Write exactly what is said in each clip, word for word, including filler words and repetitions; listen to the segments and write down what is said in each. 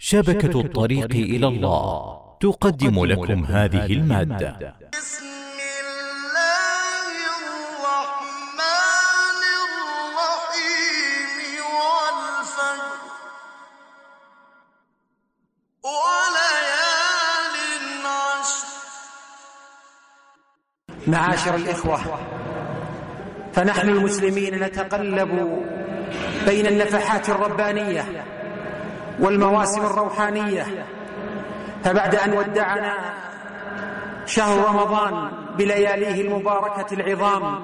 شبكة الطريق إلى الله تقدم لكم هذه المادة. بسم الله الرحمن الرحيم والفجر وليال عشر. معاشر الإخوة، فنحن المسلمين نتقلب بين النفحات الربانية والمواسم الروحانية، فبعد أن ودعنا شهر رمضان بلياليه المباركة العظام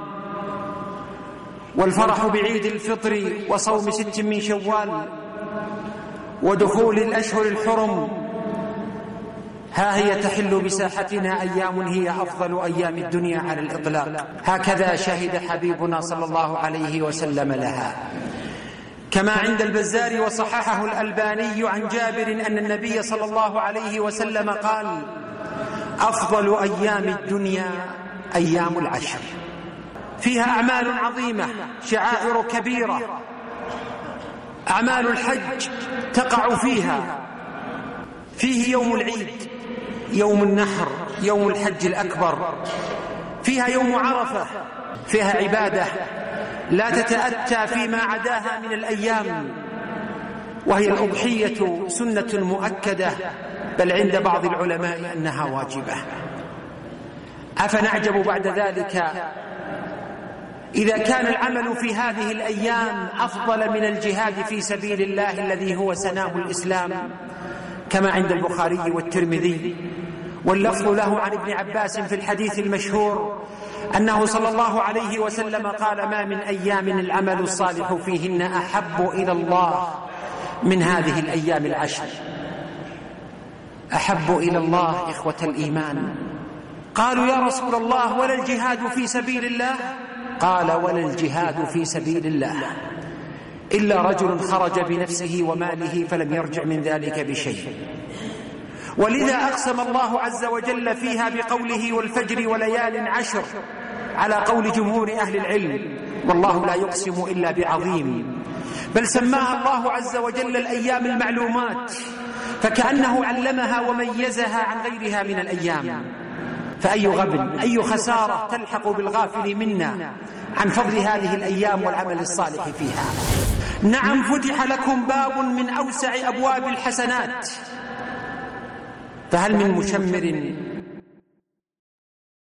والفرح بعيد الفطر وصوم ست من شوال ودخول الأشهر الحرم، ها هي تحل بساحتنا أيام هي أفضل أيام الدنيا على الإطلاق، هكذا شهد حبيبنا صلى الله عليه وسلم لها، كما عند البزار وصححه الألباني عن جابر أن النبي صلى الله عليه وسلم قال: أفضل أيام الدنيا أيام العشر، فيها أعمال عظيمة، شعائر كبيرة، أعمال الحج تقع فيها، فيه يوم العيد، يوم النحر، يوم الحج الأكبر، فيها يوم عرفة، فيها عبادة لا تتأتى فيما عداها من الأيام، وهي الأضحية سنة مؤكدة، بل عند بعض العلماء أنها واجبة. أفنعجب بعد ذلك إذا كان العمل في هذه الأيام أفضل من الجهاد في سبيل الله الذي هو سنام الإسلام، كما عند البخاري والترمذي، واللفظ له عن ابن عباس في الحديث المشهور أنه صلى الله عليه وسلم قال: ما من أيام العمل الصالح فيهن أحب إلى الله من هذه الأيام العشر. أحب إلى الله إخوة الإيمان. قالوا: يا رسول الله، ولا الجهاد في سبيل الله؟ قال: ولا الجهاد في سبيل الله إلا رجل خرج بنفسه وماله فلم يرجع من ذلك بشيء. ولذا أقسم الله عز وجل فيها بقوله: والفجر وليال عشر، على قول جمهور أهل العلم، والله لا يقسم إلا بعظيم، بل سماها الله عز وجل الأيام المعلومات، فكأنه علمها وميزها عن غيرها من الأيام. فأي غبن، أي خسارة تلحق بالغافل منا عن فضل هذه الأيام والعمل الصالح فيها. نعم، فتح لكم باب من أوسع أبواب الحسنات، فهل من مشمر